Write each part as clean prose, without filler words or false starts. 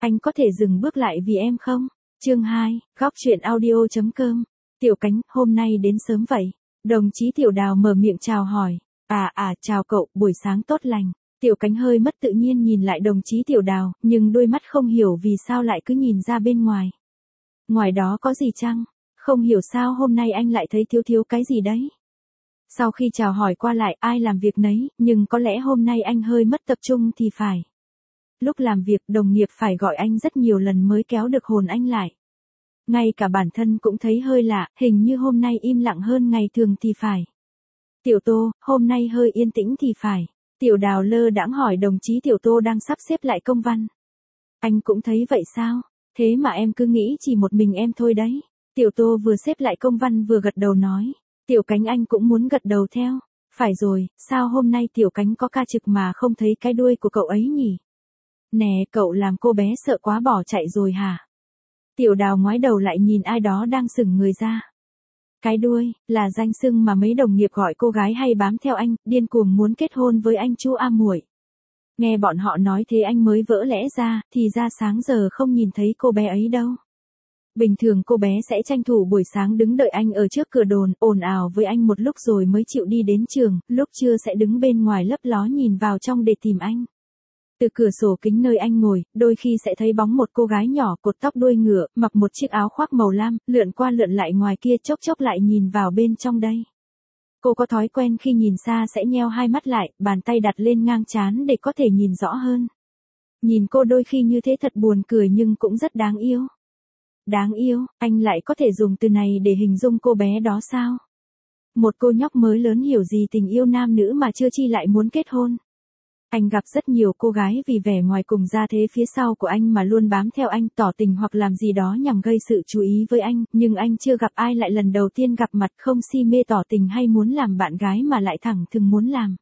Anh có thể dừng bước lại vì em không? Chương 2, góc truyện audio.com. Tiểu Cánh, hôm nay đến sớm vậy. Đồng chí Tiểu Đào mở miệng chào hỏi. Chào cậu, buổi sáng tốt lành. Tiểu Cánh hơi mất tự nhiên nhìn lại đồng chí Tiểu Đào, nhưng đôi mắt không hiểu vì sao lại cứ nhìn ra bên ngoài. Ngoài đó có gì chăng? Không hiểu sao hôm nay anh lại thấy thiếu cái gì đấy. Sau khi chào hỏi qua lại ai làm việc nấy, nhưng có lẽ hôm nay anh hơi mất tập trung thì phải. Lúc làm việc đồng nghiệp phải gọi anh rất nhiều lần mới kéo được hồn anh lại. Ngay cả bản thân cũng thấy hơi lạ, hình như hôm nay im lặng hơn ngày thường thì phải. Tiểu Tô, hôm nay hơi yên tĩnh thì phải. Tiểu Đào lơ đãng hỏi đồng chí Tiểu Tô đang sắp xếp lại công văn. Anh cũng thấy vậy sao? Thế mà em cứ nghĩ chỉ một mình em thôi đấy. Tiểu Tô vừa xếp lại công văn vừa gật đầu nói. Tiểu Cánh anh cũng muốn gật đầu theo. Phải rồi, sao hôm nay Tiểu Cánh có ca trực mà không thấy cái đuôi của cậu ấy nhỉ? Nè, cậu làm cô bé sợ quá bỏ chạy rồi hả? Tiểu Đào ngoái đầu lại nhìn ai đó đang sững người ra. Cái đuôi, là danh xưng mà mấy đồng nghiệp gọi cô gái hay bám theo anh, điên cuồng muốn kết hôn với anh Chu A Muội. Nghe bọn họ nói thế anh mới vỡ lẽ ra, thì ra sáng giờ không nhìn thấy cô bé ấy đâu. Bình thường cô bé sẽ tranh thủ buổi sáng đứng đợi anh ở trước cửa đồn, ồn ào với anh một lúc rồi mới chịu đi đến trường, lúc trưa sẽ đứng bên ngoài lấp ló nhìn vào trong để tìm anh. Từ cửa sổ kính nơi anh ngồi, đôi khi sẽ thấy bóng một cô gái nhỏ cột tóc đuôi ngựa, mặc một chiếc áo khoác màu lam, lượn qua lượn lại ngoài kia chốc lại nhìn vào bên trong đây. Cô có thói quen khi nhìn xa sẽ nheo hai mắt lại, bàn tay đặt lên ngang trán để có thể nhìn rõ hơn. Nhìn cô đôi khi như thế thật buồn cười nhưng cũng rất đáng yêu. Đáng yêu, anh lại có thể dùng từ này để hình dung cô bé đó sao? Một cô nhóc mới lớn hiểu gì tình yêu nam nữ mà chưa chi lại muốn kết hôn. Anh gặp rất nhiều cô gái vì vẻ ngoài cùng gia thế phía sau của anh mà luôn bám theo anh tỏ tình hoặc làm gì đó nhằm gây sự chú ý với anh, nhưng anh chưa gặp ai lại lần đầu tiên gặp mặt không si mê tỏ tình hay muốn làm bạn gái mà lại thẳng thừng muốn làm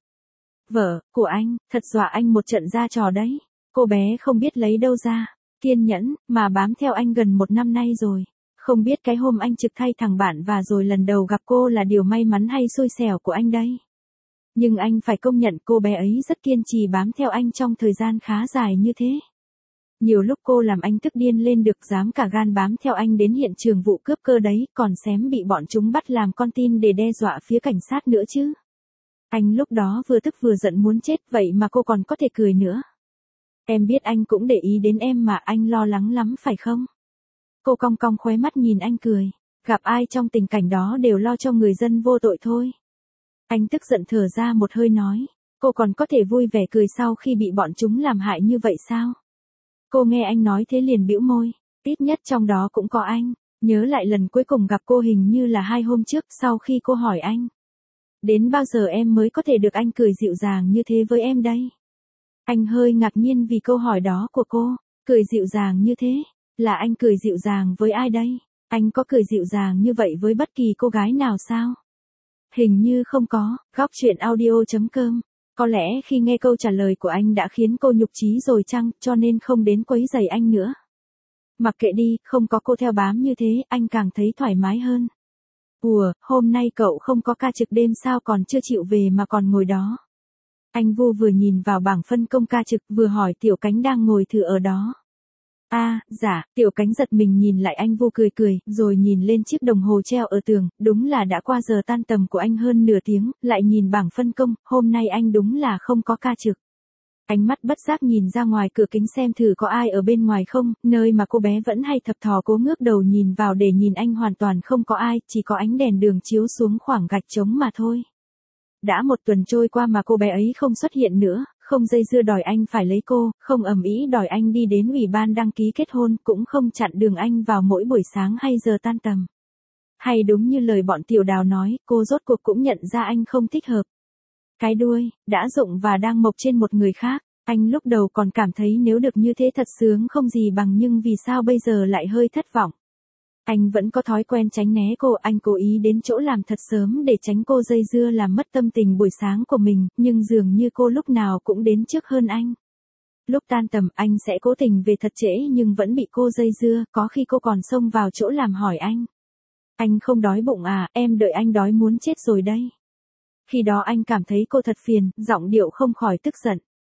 vợ của anh, thật dọa anh một trận ra trò đấy. Cô bé không biết lấy đâu ra kiên nhẫn, mà bám theo anh gần 1 năm nay rồi. Không biết cái hôm anh trực thay thằng bạn và rồi lần đầu gặp cô là điều may mắn hay xui xẻo của anh đây. Nhưng anh phải công nhận cô bé ấy rất kiên trì bám theo anh trong thời gian khá dài như thế. Nhiều lúc cô làm anh tức điên lên được dám cả gan bám theo anh đến hiện trường vụ cướp cơ đấy, còn xém bị bọn chúng bắt làm con tin để đe dọa phía cảnh sát nữa chứ. Anh lúc đó vừa tức vừa giận muốn chết, vậy mà cô còn có thể cười nữa. Em biết anh cũng để ý đến em mà anh lo lắng lắm phải không? Cô cong cong khóe mắt nhìn anh cười. Gặp ai trong tình cảnh đó đều lo cho người dân vô tội thôi. Anh tức giận thở ra một hơi nói. Cô còn có thể vui vẻ cười sau khi bị bọn chúng làm hại như vậy sao? Cô nghe anh nói thế liền bĩu môi. Ít nhất trong đó cũng có anh. Nhớ lại lần cuối cùng gặp cô hình như là 2 hôm trước sau khi cô hỏi anh. Đến bao giờ em mới có thể được anh cười dịu dàng như thế với em đây? Anh hơi ngạc nhiên vì câu hỏi đó của cô. Cười dịu dàng như thế? Là anh cười dịu dàng với ai đây? Anh có cười dịu dàng như vậy với bất kỳ cô gái nào sao? Hình như không có. Góc truyện audio.com. Có lẽ khi nghe câu trả lời của anh đã khiến cô nhục chí rồi chăng, cho nên không đến quấy rầy anh nữa. Mặc kệ đi, không có cô theo bám như thế, anh càng thấy thoải mái hơn. Ủa, hôm nay cậu không có ca trực đêm sao còn chưa chịu về mà còn ngồi đó? Anh Vu vừa nhìn vào bảng phân công ca trực vừa hỏi Tiểu Cánh đang ngồi thử ở đó. Dạ, Tiểu Cánh giật mình nhìn lại anh Vu cười, rồi nhìn lên chiếc đồng hồ treo ở tường, đúng là đã qua giờ tan tầm của anh hơn nửa tiếng, lại nhìn bảng phân công, hôm nay anh đúng là không có ca trực. Ánh mắt bất giác nhìn ra ngoài cửa kính xem thử có ai ở bên ngoài không, nơi mà cô bé vẫn hay thập thò cố ngước đầu nhìn vào để nhìn anh hoàn toàn không có ai, chỉ có ánh đèn đường chiếu xuống khoảng gạch trống mà thôi. Đã 1 tuần trôi qua mà cô bé ấy không xuất hiện nữa, không dây dưa đòi anh phải lấy cô, không ầm ĩ đòi anh đi đến ủy ban đăng ký kết hôn, cũng không chặn đường anh vào mỗi buổi sáng hay giờ tan tầm. Hay đúng như lời bọn Tiểu Đào nói, cô rốt cuộc cũng nhận ra anh không thích hợp. Cái đuôi, đã rụng và đang mọc trên một người khác. Anh lúc đầu còn cảm thấy nếu được như thế thật sướng không gì bằng, nhưng vì sao bây giờ lại hơi thất vọng. Anh vẫn có thói quen tránh né cô, anh cố ý đến chỗ làm thật sớm để tránh cô dây dưa làm mất tâm tình buổi sáng của mình, nhưng dường như cô lúc nào cũng đến trước hơn anh. Lúc tan tầm anh sẽ cố tình về thật trễ nhưng vẫn bị cô dây dưa, có khi cô còn xông vào chỗ làm hỏi anh. Anh không đói bụng à, em đợi anh đói muốn chết rồi đây. Khi đó anh cảm thấy cô thật phiền, giọng điệu không khỏi tức giận.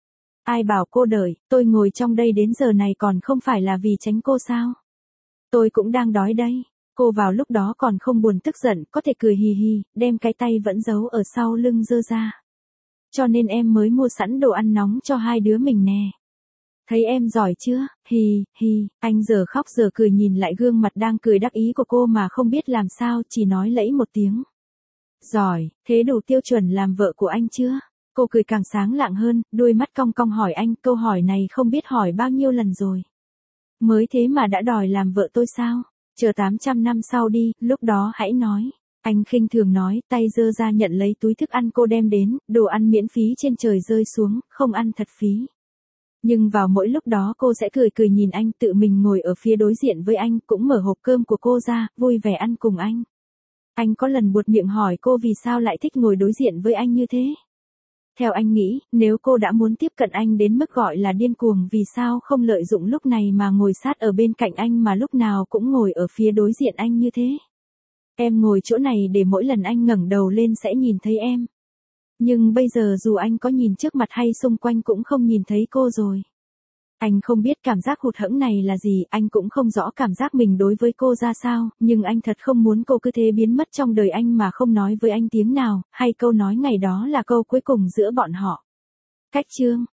Ai bảo cô đợi, tôi ngồi trong đây đến giờ này còn không phải là vì tránh cô sao? Tôi cũng đang đói đây. Cô vào lúc đó còn không buồn tức giận, có thể cười hì hì, đem cái tay vẫn giấu ở sau lưng giơ ra. Cho nên em mới mua sẵn đồ ăn nóng cho hai đứa mình nè. Thấy em giỏi chưa? Hì, hì, anh giờ khóc giờ cười nhìn lại gương mặt đang cười đắc ý của cô mà không biết làm sao, chỉ nói lẫy một tiếng. Giỏi, thế đủ tiêu chuẩn làm vợ của anh chưa? Cô cười càng sáng lạng hơn, đôi mắt cong cong hỏi anh, câu hỏi này không biết hỏi bao nhiêu lần rồi. Mới thế mà đã đòi làm vợ tôi sao? Chờ 800 năm sau đi, lúc đó hãy nói. Anh khinh thường nói, tay giơ ra nhận lấy túi thức ăn cô đem đến, đồ ăn miễn phí trên trời rơi xuống, không ăn thật phí. Nhưng vào mỗi lúc đó cô sẽ cười cười nhìn anh, tự mình ngồi ở phía đối diện với anh, cũng mở hộp cơm của cô ra, vui vẻ ăn cùng anh. Anh có lần buột miệng hỏi cô vì sao lại thích ngồi đối diện với anh như thế. Theo anh nghĩ, nếu cô đã muốn tiếp cận anh đến mức gọi là điên cuồng vì sao không lợi dụng lúc này mà ngồi sát ở bên cạnh anh mà lúc nào cũng ngồi ở phía đối diện anh như thế. Em ngồi chỗ này để mỗi lần anh ngẩng đầu lên sẽ nhìn thấy em. Nhưng bây giờ dù anh có nhìn trước mặt hay xung quanh cũng không nhìn thấy cô rồi. Anh không biết cảm giác hụt hẫng này là gì, anh cũng không rõ cảm giác mình đối với cô ra sao, nhưng anh thật không muốn cô cứ thế biến mất trong đời anh mà không nói với anh tiếng nào, hay câu nói ngày đó là câu cuối cùng giữa bọn họ. Cách chương